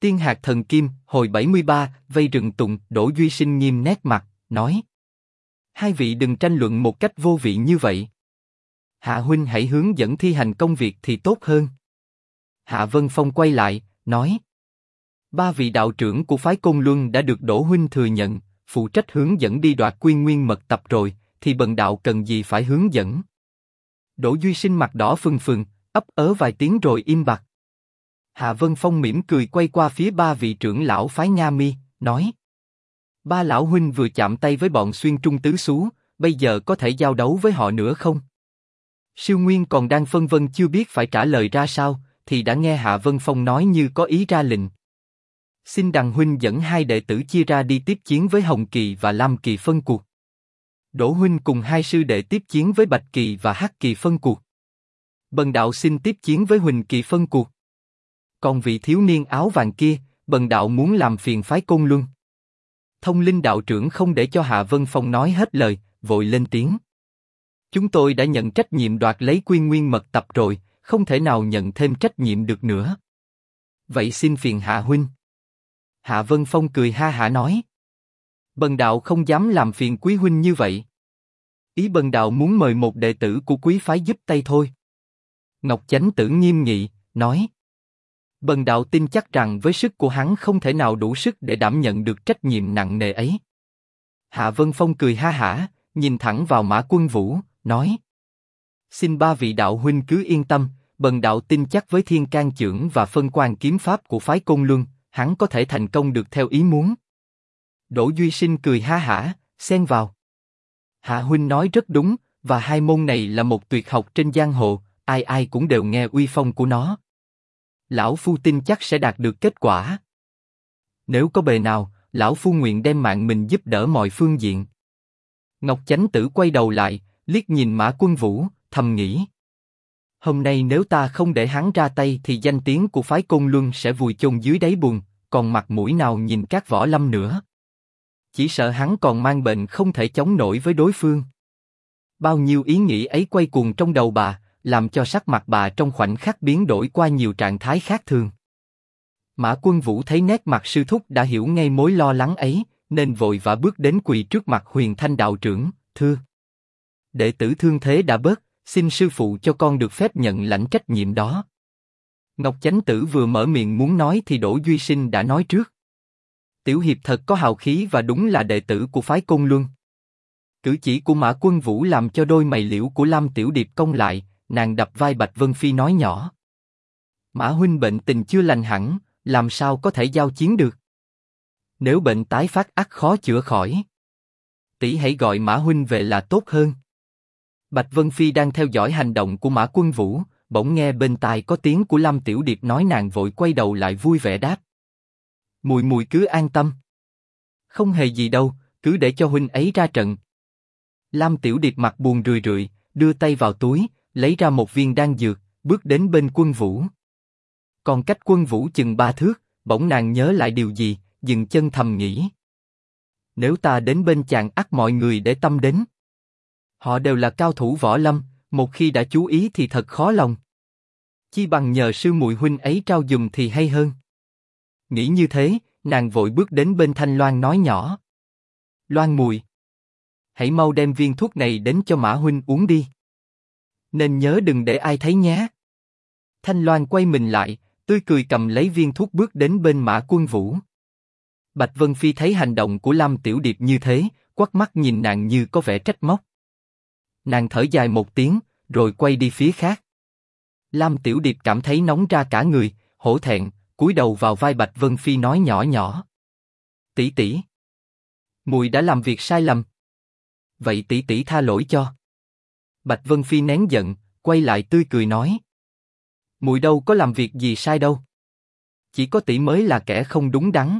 Tiên hạt thần kim, hồi 73, vây rừng tùng. Đỗ Duy Sinh nghiêm nét mặt, nói: hai vị đừng tranh luận một cách vô vị như vậy. Hạ huynh hãy hướng dẫn thi hành công việc thì tốt hơn. Hạ Vân Phong quay lại, nói: ba vị đạo trưởng của phái Côn Luân đã được Đỗ huynh thừa nhận, phụ trách hướng dẫn đi đoạt Quy Nguyên mật tập rồi, thì bần đạo cần gì phải hướng dẫn? Đỗ Duy Sinh mặt đỏ phừng phừng, ấp ớ vài tiếng rồi im bặt. Hạ Vân Phong mỉm cười quay qua phía ba vị trưởng lão phái Nga Mi, nói: ba lão huynh vừa chạm tay với bọn Xuyên Trung tứ xú, bây giờ có thể giao đấu với họ nữa không? Siêu Nguyên còn đang phân vân chưa biết phải trả lời ra sao, thì đã nghe Hạ Vân Phong nói như có ý ra lệnh. Xin Đằng huynh dẫn hai đệ tử chia ra đi tiếp chiến với Hồng Kỳ và Lam Kỳ phân cuộc. Đỗ huynh cùng hai sư đệ tiếp chiến với Bạch Kỳ và Hắc Kỳ phân cuộc. Bần đạo xin tiếp chiến với Huỳnh Kỳ phân cuộc. Còn vị thiếu niên áo vàng kia, bần đạo muốn làm phiền phái Côn Luân. Thông Linh đạo trưởng không để cho Hạ Vân Phong nói hết lời, vội lên tiếng: chúng tôi đã nhận trách nhiệm đoạt lấy Quy Nguyên mật tập rồi, không thể nào nhận thêm trách nhiệm được nữa. Vậy xin phiền Hạ huynh. Hạ Vân Phong cười ha hả nói: bần đạo không dám làm phiền quý huynh như vậy. Ý bần đạo muốn mời một đệ tử của quý phái giúp tay thôi. Ngọc Chánh Tử nghiêm nghị, nói: bần đạo tin chắc rằng với sức của hắn không thể nào đủ sức để đảm nhận được trách nhiệm nặng nề ấy. Hạ Vân Phong cười ha hả, nhìn thẳng vào Mã Quân Vũ, nói: xin ba vị đạo huynh cứ yên tâm, bần đạo tin chắc với Thiên Can Chưởng và phân quan kiếm pháp của phái Côn Luân, hắn có thể thành công được theo ý muốn. Đỗ Duy Sinh cười ha hả, xen vào: Hạ huynh nói rất đúng, và hai môn này là một tuyệt học trên giang hồ, ai ai cũng đều nghe uy phong của nó. Lão phu tin chắc sẽ đạt được kết quả. Nếu có bề nào, lão phu nguyện đem mạng mình giúp đỡ mọi phương diện. Ngọc Chánh Tử quay đầu lại, liếc nhìn Mã Quân Vũ, thầm nghĩ: hôm nay nếu ta không để hắn ra tay thì danh tiếng của phái Côn Luân sẽ vùi chôn dưới đáy bùn, còn mặt mũi nào nhìn các võ lâm nữa. Chỉ sợ hắn còn mang bệnh không thể chống nổi với đối phương. Bao nhiêu ý nghĩ ấy quay cuồng trong đầu bà, làm cho sắc mặt bà trong khoảnh khắc biến đổi qua nhiều trạng thái khác thường. Mã Quân Vũ thấy nét mặt sư thúc đã hiểu ngay mối lo lắng ấy, nên vội vã bước đến quỳ trước mặt Huyền Thanh đạo trưởng, thưa: đệ tử thương thế đã bớt, xin sư phụ cho con được phép nhận lãnh trách nhiệm đó. Ngọc Chánh Tử vừa mở miệng muốn nói thì Đỗ Duy Sinh đã nói trước: tiểu hiệp thật có hào khí và đúng là đệ tử của phái Côn Luân. Cử chỉ của Mã Quân Vũ làm cho đôi mày liễu của Lam Tiểu Điệp cong lại, nàng đập vai Bạch Vân Phi nói nhỏ: Mã huynh bệnh tình chưa lành hẳn, làm sao có thể giao chiến được? Nếu bệnh tái phát ắt khó chữa khỏi. Tỷ hãy gọi Mã huynh về là tốt hơn. Bạch Vân Phi đang theo dõi hành động của Mã Quân Vũ, bỗng nghe bên tai có tiếng của Lam Tiểu Điệp nói, nàng vội quay đầu lại vui vẻ đáp: mùi mùi cứ an tâm. Không hề gì đâu, cứ để cho huynh ấy ra trận. Lam Tiểu Điệp mặt buồn rười rượi, đưa tay vào túi, lấy ra một viên đan dược, bước đến bên Quân Vũ. Còn cách Quân Vũ chừng 3 thước, bỗng nàng nhớ lại điều gì, dừng chân thầm nghĩ: nếu ta đến bên chàng ắt mọi người để tâm đến. Họ đều là cao thủ võ lâm, một khi đã chú ý thì thật khó lòng. Chi bằng nhờ sư muội huynh ấy trao dùm thì hay hơn. Nghĩ như thế, nàng vội bước đến bên Thanh Loan nói nhỏ: Loan muội, hãy mau đem viên thuốc này đến cho Mã huynh uống đi. Nên nhớ đừng để ai thấy nhé. Thanh Loan quay mình lại, tươi cười cầm lấy viên thuốc bước đến bên Mã Quân Vũ. Bạch Vân Phi thấy hành động của Lam Tiểu Điệp như thế, quắt mắt nhìn nàng như có vẻ trách móc. Nàng thở dài một tiếng, rồi quay đi phía khác. Lam Tiểu Điệp cảm thấy nóng ra cả người, hổ thẹn, cúi đầu vào vai Bạch Vân Phi nói nhỏ nhỏ: tỷ tỷ, muội đã làm việc sai lầm. Vậy tỷ tỷ tha lỗi cho. Bạch Vân Phi nén giận, quay lại tươi cười nói: muội đâu có làm việc gì sai đâu. Chỉ có tỷ mới là kẻ không đúng đắn.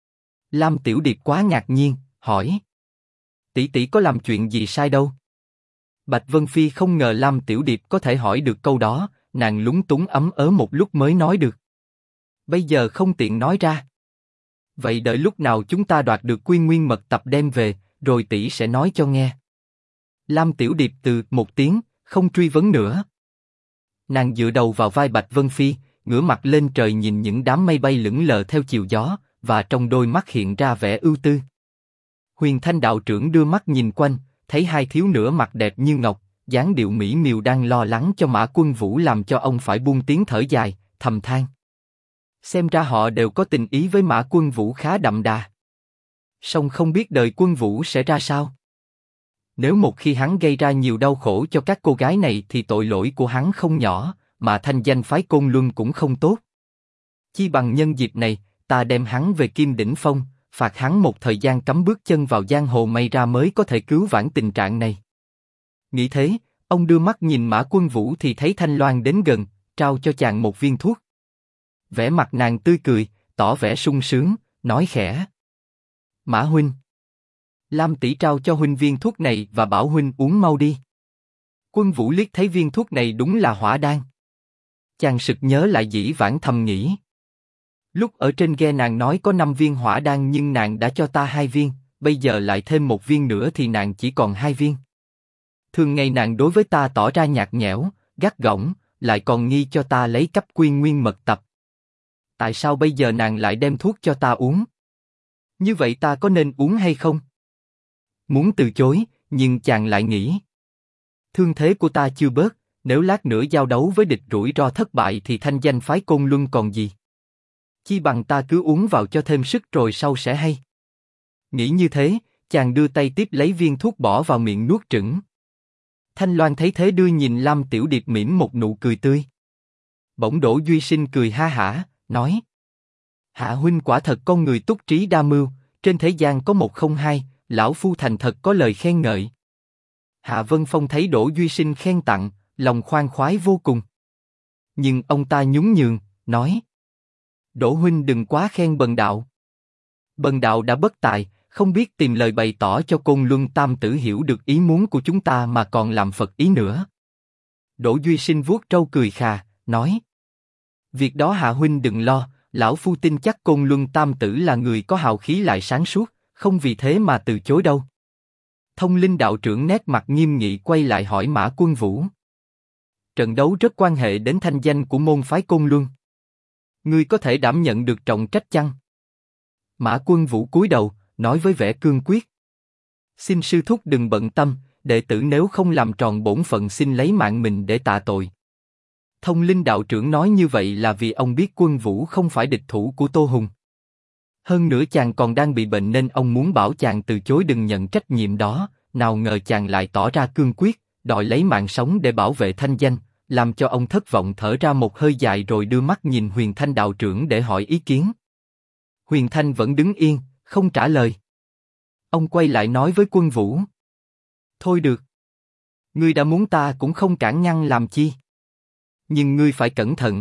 Lam Tiểu Điệp quá ngạc nhiên, hỏi: tỷ tỷ có làm chuyện gì sai đâu? Bạch Vân Phi không ngờ Lam Tiểu Điệp có thể hỏi được câu đó, nàng lúng túng ấm ớ một lúc mới nói được: bây giờ không tiện nói ra. Vậy đợi lúc nào chúng ta đoạt được Quy Nguyên mật tập đem về, rồi tỷ sẽ nói cho nghe. Lam Tiểu Điệp từ một tiếng, không truy vấn nữa. Nàng dựa đầu vào vai Bạch Vân Phi, ngửa mặt lên trời nhìn những đám mây bay lững lờ theo chiều gió, và trong đôi mắt hiện ra vẻ ưu tư. Huyền Thanh đạo trưởng đưa mắt nhìn quanh, thấy hai thiếu nữ mặt đẹp như ngọc, dáng điệu mỹ miều đang lo lắng cho Mã Quân Vũ, làm cho ông phải buông tiếng thở dài, thầm than. Xem ra họ đều có tình ý với Mã Quân Vũ khá đậm đà. Song không biết đời Quân Vũ sẽ ra sao. Nếu một khi hắn gây ra nhiều đau khổ cho các cô gái này thì tội lỗi của hắn không nhỏ, mà thanh danh phái Côn Luân cũng không tốt. Chi bằng nhân dịp này, ta đem hắn về Kim Đỉnh Phong, phạt hắn một thời gian cấm bước chân vào giang hồ, may ra mới có thể cứu vãn tình trạng này. Nghĩ thế, ông đưa mắt nhìn Mã Quân Vũ thì thấy Thanh Loan đến gần, trao cho chàng một viên thuốc. Vẻ mặt nàng tươi cười, tỏ vẻ sung sướng, nói khẽ. Mã huynh, Lam tỷ trao cho huynh viên thuốc này và bảo huynh uống mau đi. Quân Vũ liếc thấy viên thuốc này đúng là hỏa đan. Chàng sực nhớ lại dĩ vãng thầm nghĩ. Lúc ở trên ghe nàng nói có 5 viên hỏa đan nhưng nàng đã cho ta 2 viên, bây giờ lại thêm 1 viên nữa thì nàng chỉ còn 2 viên. Thường ngày nàng đối với ta tỏ ra nhạt nhẽo, gắt gỏng, lại còn nghi cho ta lấy cắp quy nguyên mật tập. Tại sao bây giờ nàng lại đem thuốc cho ta uống? Như vậy ta có nên uống hay không? Muốn từ chối, nhưng chàng lại nghĩ. Thương thế của ta chưa bớt, nếu lát nữa giao đấu với địch rủi ro thất bại thì thanh danh phái Côn Luân còn gì? Chi bằng ta cứ uống vào cho thêm sức rồi sau sẽ hay. Nghĩ như thế, chàng đưa tay tiếp lấy viên thuốc bỏ vào miệng nuốt chửng. Thanh Loan thấy thế đưa nhìn Lam Tiểu Điệp mỉm một nụ cười tươi. Bỗng Đỗ Duy Sinh cười ha hả, nói: Hạ huynh quả thật con người túc trí đa mưu, trên thế gian có một không hai, lão phu thành thật có lời khen ngợi. Hạ Vân Phong thấy Đỗ Duy Sinh khen tặng, lòng khoan khoái vô cùng. Nhưng ông ta nhún nhường, nói: Đỗ huynh đừng quá khen Bần đạo. Bần đạo đã bất tài, không biết tìm lời bày tỏ cho Côn Luân tam tử hiểu được ý muốn của chúng ta mà còn làm phật ý nữa. Đỗ Duy Sinh vuốt râu cười khà, nói: Việc đó Hạ huynh đừng lo, lão phu tin chắc Côn Luân tam tử là người có hào khí lại sáng suốt, không vì thế mà từ chối đâu. Thông Linh đạo trưởng nét mặt nghiêm nghị quay lại hỏi Mã Quân Vũ: Trận đấu rất quan hệ đến thanh danh của môn phái Côn Luân. Ngươi có thể đảm nhận được trọng trách chăng? Mã Quân Vũ cúi đầu, nói với vẻ cương quyết: Xin sư thúc đừng bận tâm, đệ tử nếu không làm tròn bổn phận xin lấy mạng mình để tạ tội. Thông Linh đạo trưởng nói như vậy là vì ông biết Quân Vũ không phải địch thủ của Tô Hùng. Hơn nữa chàng còn đang bị bệnh nên ông muốn bảo chàng từ chối đừng nhận trách nhiệm đó, nào ngờ chàng lại tỏ ra cương quyết, đòi lấy mạng sống để bảo vệ thanh danh, làm cho ông thất vọng thở ra một hơi dài rồi đưa mắt nhìn Huyền Thanh đạo trưởng để hỏi ý kiến. Huyền Thanh vẫn đứng yên, không trả lời. Ông quay lại nói với Quân Vũ: Thôi được. Ngươi đã muốn ta cũng không cản ngăn làm chi. Nhưng ngươi phải cẩn thận.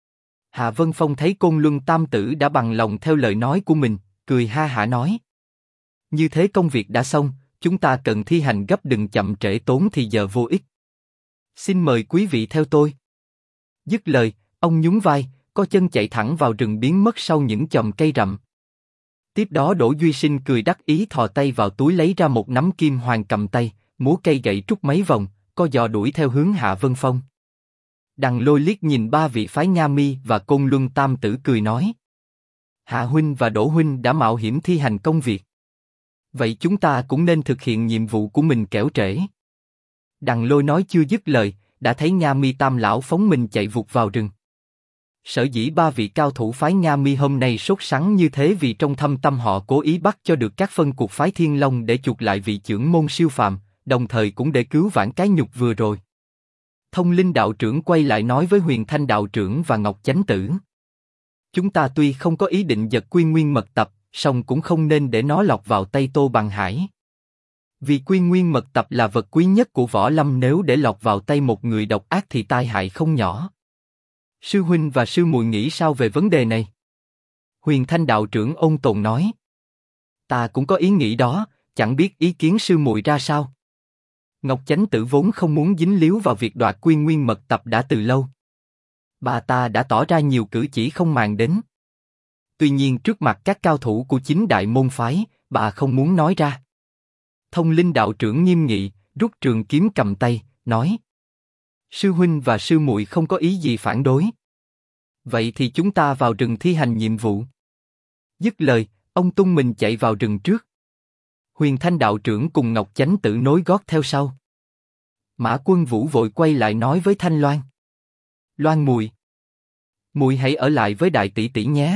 Hạ Vân Phong thấy Côn Luân tam tử đã bằng lòng theo lời nói của mình, cười ha hả nói: Như thế công việc đã xong, chúng ta cần thi hành gấp đừng chậm trễ tốn thì giờ vô ích. Xin mời quý vị theo tôi. Dứt lời, ông nhún vai, co chân chạy thẳng vào rừng biến mất sau những chòm cây rậm. Tiếp đó Đỗ Duy Sinh cười đắc ý thò tay vào túi lấy ra một nắm kim hoàng cầm tay, múa cây gậy trúc mấy vòng, co giò đuổi theo hướng Hạ Vân Phong. Đằng Lôi liếc nhìn ba vị phái Nga Mi và Côn Luân tam tử cười nói: Hạ huynh và Đỗ huynh đã mạo hiểm thi hành công việc. Vậy chúng ta cũng nên thực hiện nhiệm vụ của mình kẻo trễ. Đằng Lôi nói chưa dứt lời, đã thấy Nga Mi tam lão phóng mình chạy vụt vào rừng. Sở dĩ ba vị cao thủ phái Nga Mi hôm nay sốt sắng như thế vì trong thâm tâm họ cố ý bắt cho được các phân cuộc phái Thiên Long để chuộc lại vị trưởng môn siêu phàm, đồng thời cũng để cứu vãn cái nhục vừa rồi. Thông Linh đạo trưởng quay lại nói với Huyền Thanh đạo trưởng và Ngọc Chánh Tử: Chúng ta tuy không có ý định giật Quy Nguyên mật tập, song cũng không nên để nó lọt vào tay Tô Bằng Hải. Vì Quy Nguyên mật tập là vật quý nhất của võ lâm, nếu để lọt vào tay một người độc ác thì tai hại không nhỏ. Sư huynh và sư muội nghĩ sao về vấn đề này? Huyền Thanh đạo trưởng ôn tồn nói: Ta cũng có ý nghĩ đó, chẳng biết ý kiến sư muội ra sao. Ngọc Chánh Tử vốn không muốn dính líu vào việc đoạt Quy Nguyên mật tập đã từ lâu. Bà ta đã tỏ ra nhiều cử chỉ không màng đến. Tuy nhiên trước mặt các cao thủ của chính đại môn phái, bà không muốn nói ra. Thông Linh đạo trưởng nghiêm nghị, rút trường kiếm cầm tay, nói: Sư huynh và sư muội không có ý gì phản đối. Vậy thì chúng ta vào rừng thi hành nhiệm vụ. Dứt lời, ông tung mình chạy vào rừng trước. Huyền Thanh đạo trưởng cùng Ngọc Chánh Tử nối gót theo sau. Mã Quân Vũ vội quay lại nói với Thanh Loan. Loan muội, muội hãy ở lại với đại tỷ tỷ nhé.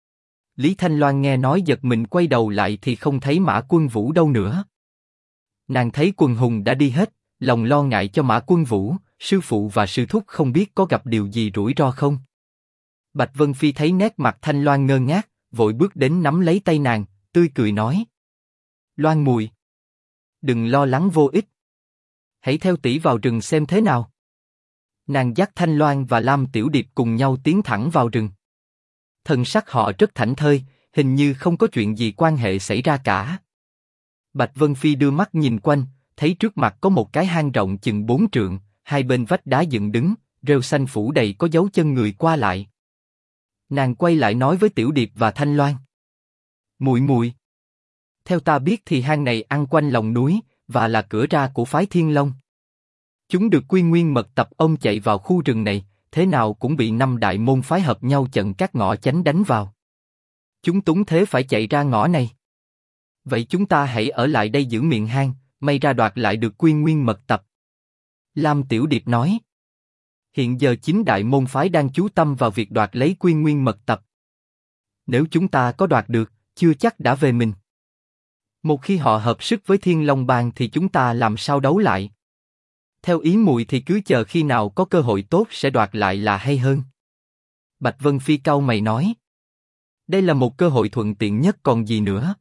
Lý Thanh Loan nghe nói giật mình quay đầu lại thì không thấy Mã Quân Vũ đâu nữa. Nàng thấy quần hùng đã đi hết, lòng lo ngại cho Mã Quân Vũ, sư phụ và sư thúc không biết có gặp điều gì rủi ro không. Bạch Vân Phi thấy nét mặt Thanh Loan ngơ ngác, vội bước đến nắm lấy tay nàng, tươi cười nói: Loan muội, đừng lo lắng vô ích. Hãy theo tỷ vào rừng xem thế nào. Nàng dắt Thanh Loan và Lam Tiểu Điệp cùng nhau tiến thẳng vào rừng. Thần sắc họ rất thảnh thơi, hình như không có chuyện gì quan hệ xảy ra cả. Bạch Vân Phi đưa mắt nhìn quanh, thấy trước mặt có một cái hang rộng chừng 4 trượng, hai bên vách đá dựng đứng, rêu xanh phủ đầy có dấu chân người qua lại. Nàng quay lại nói với Tiểu Điệp và Thanh Loan: Muội muội, theo ta biết thì hang này ăn quanh lòng núi và là cửa ra của phái Thiên Long. Chúng được Quy Nguyên mật tập ông chạy vào khu rừng này, thế nào cũng bị 5 đại môn phái hợp nhau chặn các ngõ chánh đánh vào. Chúng túng thế phải chạy ra ngõ này. Vậy chúng ta hãy ở lại đây giữ miệng hang, may ra đoạt lại được Quy Nguyên mật tập. Lam Tiểu Điệp nói. Hiện giờ 9 đại môn phái đang chú tâm vào việc đoạt lấy Quy Nguyên mật tập. Nếu chúng ta có đoạt được, chưa chắc đã về mình. Một khi họ hợp sức với Thiên Long Bang thì chúng ta làm sao đấu lại? Theo ý muội thì cứ chờ khi nào có cơ hội tốt sẽ đoạt lại là hay hơn. Bạch Vân Phi cau mày nói. Đây là một cơ hội thuận tiện nhất còn gì nữa.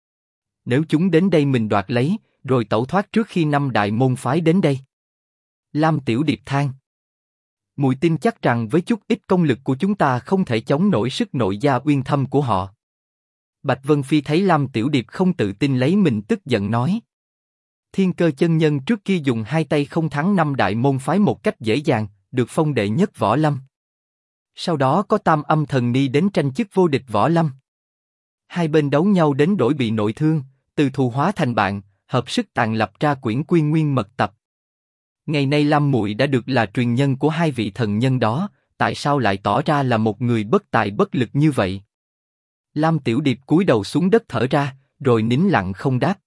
Nếu chúng đến đây mình đoạt lấy, rồi tẩu thoát trước khi 5 đại môn phái đến đây. Lam Tiểu Điệp than. Muội tin chắc rằng với chút ít công lực của chúng ta không thể chống nổi sức nội gia uyên thâm của họ. Bạch Vân Phi thấy Lam Tiểu Điệp không tự tin lấy mình tức giận nói. Thiên Cơ chân nhân trước kia dùng 2 tay không thắng 5 đại môn phái một cách dễ dàng, được phong đệ nhất võ lâm. Sau đó có Tam Âm Thần Ni đến tranh chức vô địch võ lâm. Hai bên đấu nhau đến đổi bị nội thương, từ thù hóa thành bạn, hợp sức tàn lập ra quyển Quy Nguyên mật tập. Ngày nay Lam muội đã được là truyền nhân của hai vị thần nhân đó, tại sao lại tỏ ra là một người bất tài bất lực như vậy? Lam Tiểu Điệp cúi đầu xuống đất thở ra, rồi nín lặng không đáp.